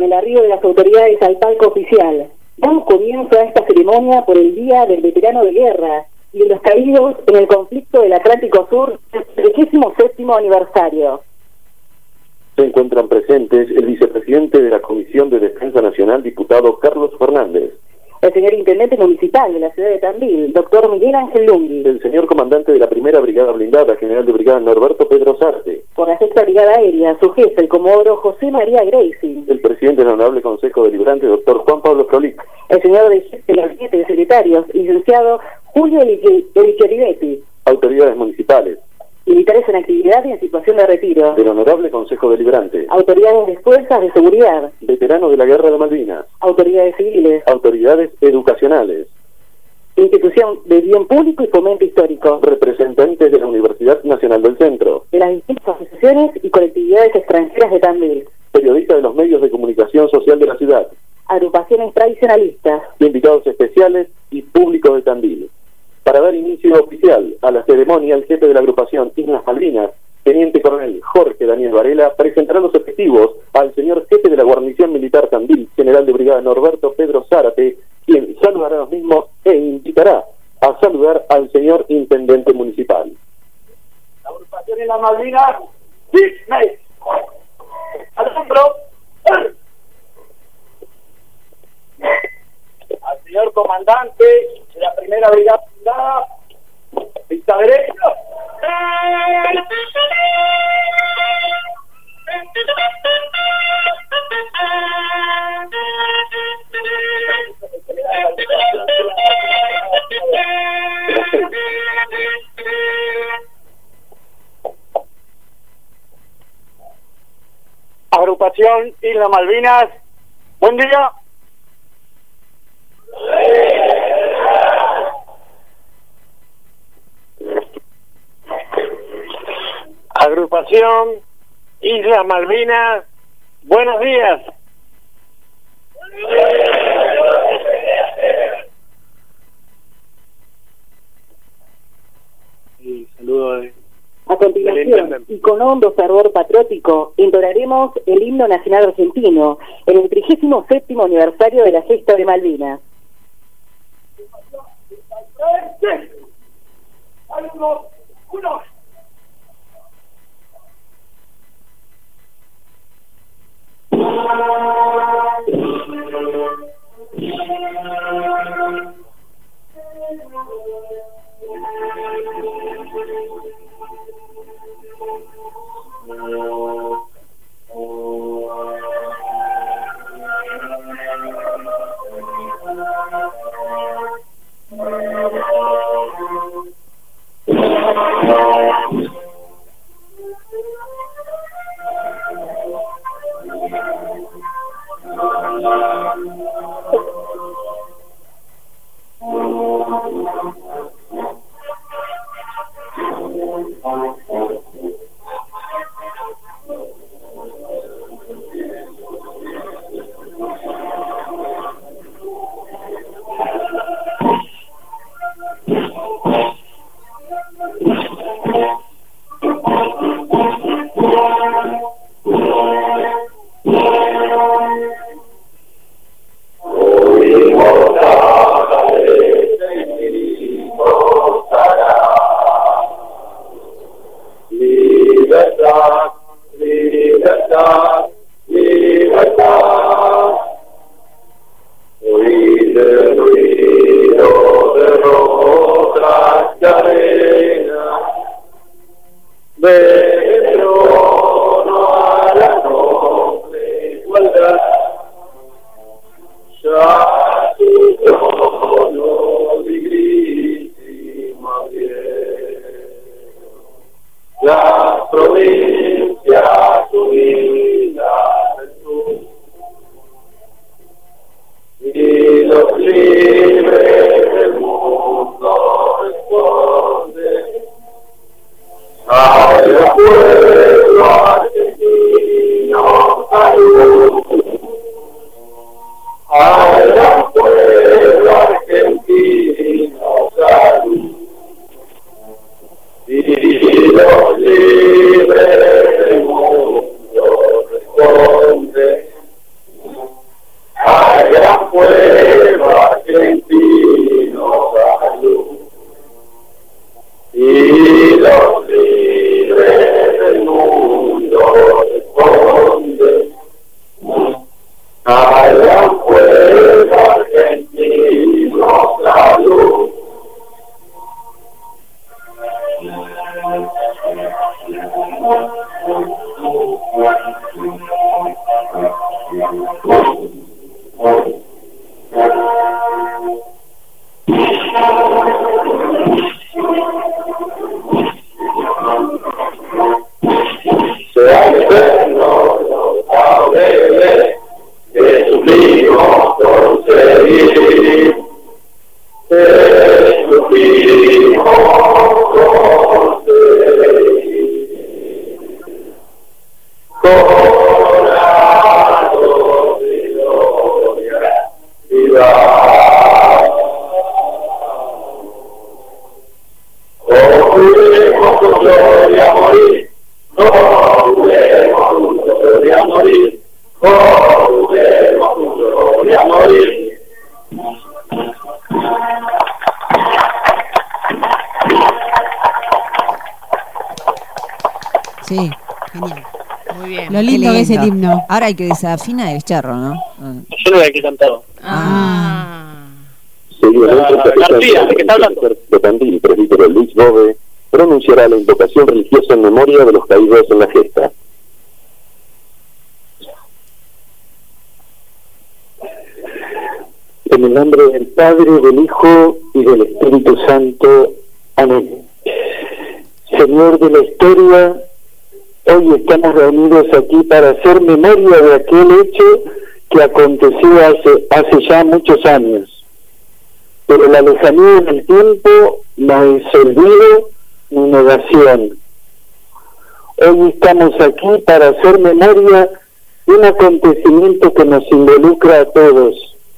con el arribo de las autoridades al palco oficial, damos comienzo a esta ceremonia por el Día del Veterano de Guerra y de los caídos en el conflicto del Atlántico Sur, 37º aniversario. Se encuentran presentes el vicepresidente de la Comisión de Defensa Nacional, diputado Carlos Fernández. El señor Intendente Municipal de la ciudad de Tandil, doctor Miguel Ángel Lungui. El señor Comandante de la Primera Brigada Blindada, General de Brigada Norberto Pedro Zárate. Por la Sexta Brigada Aérea, su jefe, el Comodoro José María Gracie. El presidente del Honorable Consejo Deliberante, doctor Juan Pablo Frolic. El señor del Gabinete de Secretarios, licenciado Julio Elicheribetti. Autoridades municipales. Militares en actividad y en situación de retiro. Del Honorable Consejo Deliberante. Autoridades de fuerzas de seguridad. Veteranos de la Guerra de Malvinas. Autoridades civiles. Autoridades educacionales. Institución de Bien Público y Fomento Histórico. Representantes de la Universidad Nacional del Centro. De las distintas asociaciones y colectividades extranjeras de Tandil. Periodistas de los medios de comunicación social de la ciudad. Agrupaciones tradicionalistas. Invitados especiales y público de Tandil. Para dar inicio oficial a la ceremonia, el jefe de la agrupación Islas Malvinas, Teniente Coronel Jorge Daniel Varela, presentará los efectivos al señor jefe de la Guarnición Militar Tandil, General de Brigada Norberto Pedro Zárate, quien saludará a los mismos e invitará a saludar al señor Intendente Municipal. La agrupación Islas Malvinas, Disney, al hombro, al señor Comandante de la Primera Brigada Blindada, vista derecha. Agrupación Islas Malvinas, buen día. Agrupación Islas Malvinas, buenos días. Y saludo de... A continuación, y con hondo fervor patriótico, entonaremos el himno nacional argentino en el 37º aniversario de la gesta de Malvinas. Uno. Sea eterno los laureles que suplimos conseguir, que suplimos conseguir. Corazón de gloria, viva. Juremos con gloria a morir, juremos con gloria a morir, juremos con gloria a morir. Sí, genial. Muy bien. Lo lindo que es el himno. Ahora hay que desafinar el charro, ¿no? Yo no era el que cantaba. García, ¿de qué está hablando? De Tandil, presbítero Luis Bove, pronunciará la invocación religiosa en memoria de los caídos en la gesta. En el nombre del Padre, del Hijo y del Espíritu Santo. Amén. Señor de la historia, hoy estamos reunidos aquí para hacer memoria de aquel hecho que aconteció hace ya muchos años. Pero la lejanía en el tiempo no es olvido ni negación. Hoy estamos aquí para hacer memoria de un acontecimiento que nos involucra a todos.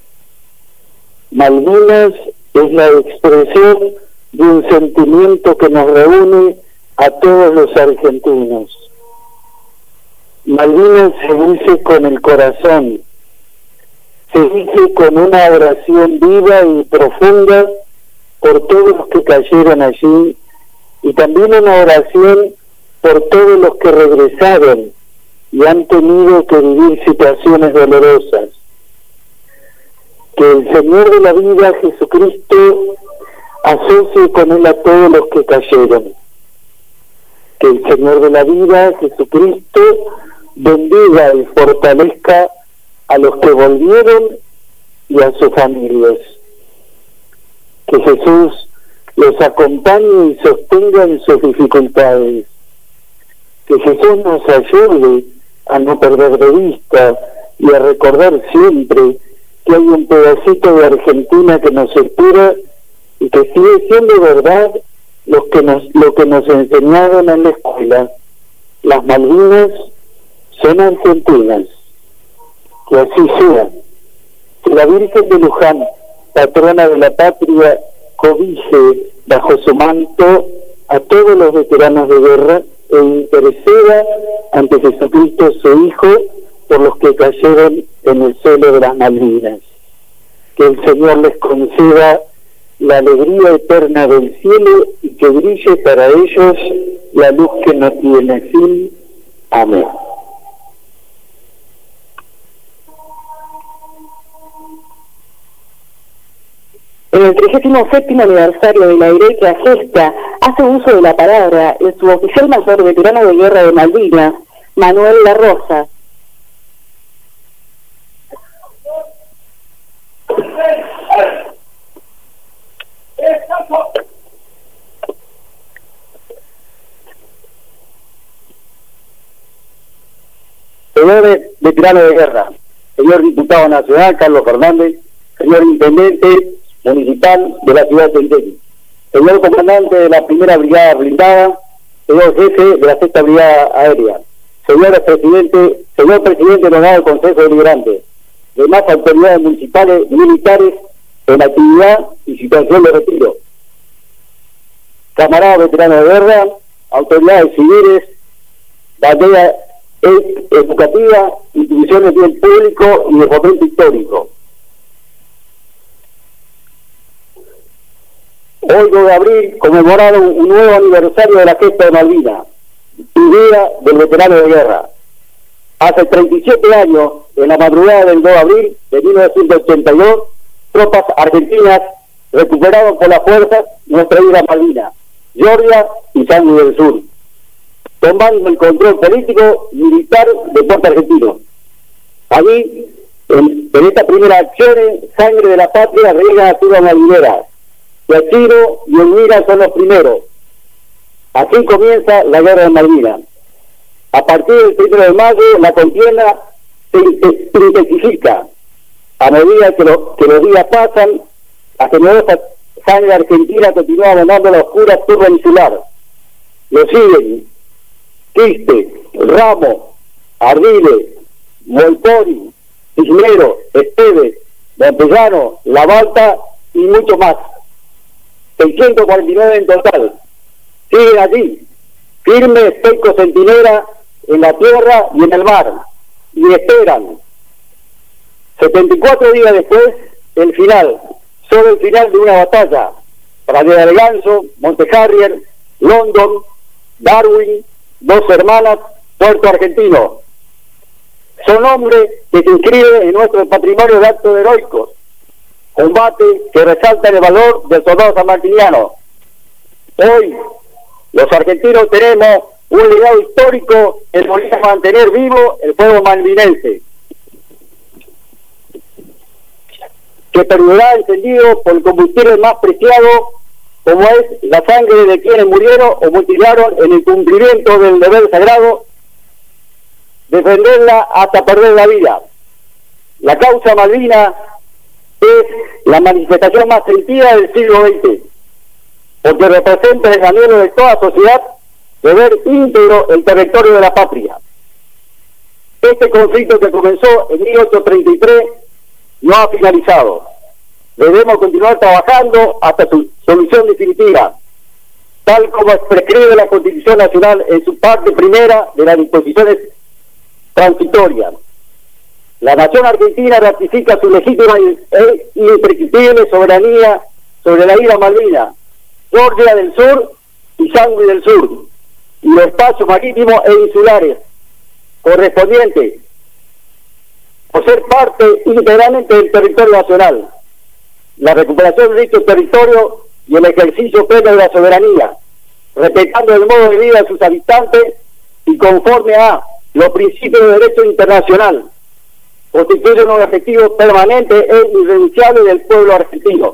Malvinas es la expresión de un sentimiento que nos reúne a todos los argentinos. Malvinas se dice con el corazón, se dice con una oración viva y profunda por todos los que cayeron allí, y también una oración por todos los que regresaron y han tenido que vivir situaciones dolorosas. Que el Señor de la vida, Jesucristo, asocie con él a todos los que cayeron. Que el Señor de la vida, Jesucristo, bendiga y fortalezca a los que volvieron y a sus familias. Que Jesús los acompañe y sostenga en sus dificultades. Que Jesús nos ayude a no perder de vista y a recordar siempre que hay un pedacito de Argentina que nos espera y que sigue siendo verdad lo que nos enseñaron en la escuela. Las Malvinas son argentinas. Que así sea. Que la Virgen de Luján, patrona de la patria, cobije bajo su manto a todos los veteranos de guerra e interceda ante Jesucristo su Hijo por los que cayeron en el suelo de las Malvinas. Que el Señor les conceda la alegría eterna del cielo y que brille para ellos la luz que no tiene fin. Amén. En el 37º aniversario de la heroica gesta, hace uso de la palabra el suboficial mayor veterano de guerra de Malvinas, Manuel La Rosa. Señores veteranos de guerra, señor diputado nacional Carlos Fernández, señor intendente municipal de la ciudad de Tentequi, señor comandante de la primera brigada blindada, señor jefe de la sexta brigada aérea, señor presidente nombrado del Consejo Deliberante, demás autoridades municipales y militares en actividad y situación de retiro, camaradas veteranos de guerra, autoridades civiles, bandera educativa, instituciones de bien público y de fomento histórico. Hoy, 2 de abril, conmemoraron un nuevo aniversario de la gesta de Malvinas y Día del Veterano de Guerra. Hace 37 años, en la madrugada del 2 de abril de 1982, tropas argentinas recuperaron por la fuerza nuestra isla Malvinas, Georgia y San Luis del Sur, tomando el control político y militar de Puerto Argentino. Allí, en esta primera acción, sangre de la patria riega a Cuba Malvinera. Yachiro y Elvira son los primeros. Así comienza la guerra de Malvinas. A partir del 1 de mayo, la contienda se intensifica. A medida que los días pasan, la generosa sangre argentina continúa abonando la oscura turba insular. Lo siguen Quiste, Ramos, Ardiles, Molponi, Cisnero, Esteves, Montellano, La Balta y mucho más. 649 en total. Siguen allí, firmes, secos, centinela en la tierra y en el mar, y esperan. 74 días después, el final, solo el final de una batalla. Pradera del Ganso, Monte Harrier, London, Darwin, Dos Hermanas, Puerto Argentino. Son nombres que se inscriben en nuestro patrimonio de actos heroicos. Combate que resalta el valor del soldado sanmartiniano. Hoy, los argentinos tenemos un legado histórico que nos obliga a mantener vivo el fuego malvinense, que perdurará encendido por el combustible más preciado, como es la sangre de quienes murieron o mutilaron en el cumplimiento del deber sagrado, defenderla hasta perder la vida. La causa Malvinas es la manifestación más sentida del siglo XX, porque representa el anhelo de toda sociedad de ver íntegro el territorio de la patria. Este conflicto que comenzó en 1833 no ha finalizado. Debemos continuar trabajando hasta su solución definitiva, tal como prescribe la Constitución Nacional en su parte primera de las disposiciones transitorias. La nación argentina ratifica su legítima e imprescriptible soberanía sobre la isla Malvinas, Georgia del Sur y Sandwich del Sur, y los espacios marítimos e insulares correspondientes, por ser parte integralmente del territorio nacional. La recuperación de dicho territorio y el ejercicio pleno de la soberanía, respetando el modo de vida de sus habitantes y conforme a los principios de derecho internacional, constituye un objetivo permanente e irrenunciable del pueblo argentino.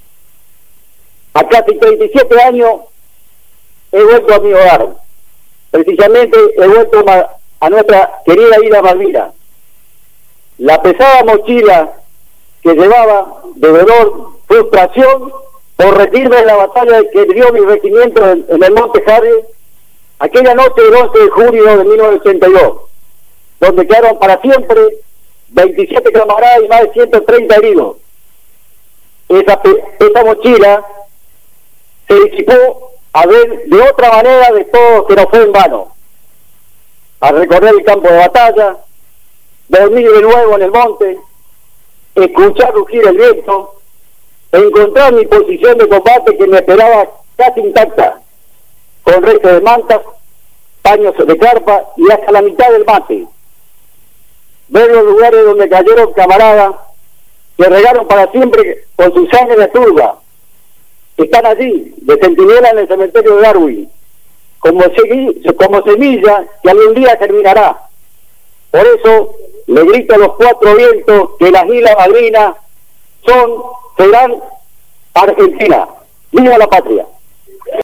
A casi 37 años he vuelto a mi hogar. Precisamente he vuelto a nuestra querida isla Malvinas. La pesada mochila que llevaba de dolor, frustración por rendirme en la batalla que dio mi regimiento en el Monte Harrier, aquella noche del 11 de junio de 1982, donde quedaron para siempre 27 camaradas y más de 130 heridos. Esa mochila se disipó a ver de otra manera de todo que no fue en vano. Al recorrer el campo de batalla, dormir de nuevo en el monte, escuchar rugir el viento, encontrar mi posición de combate que me esperaba casi intacta, con restos de mantas, paños de carpa y hasta la mitad del mate. Ver los lugares donde cayeron camaradas que regaron para siempre con su sangre de turba. Están allí, de centinela en el cementerio de Darwin, como semilla que algún día terminará. Por eso le grito a los cuatro vientos que las islas Malvinas serán Argentina. ¡Viva la patria!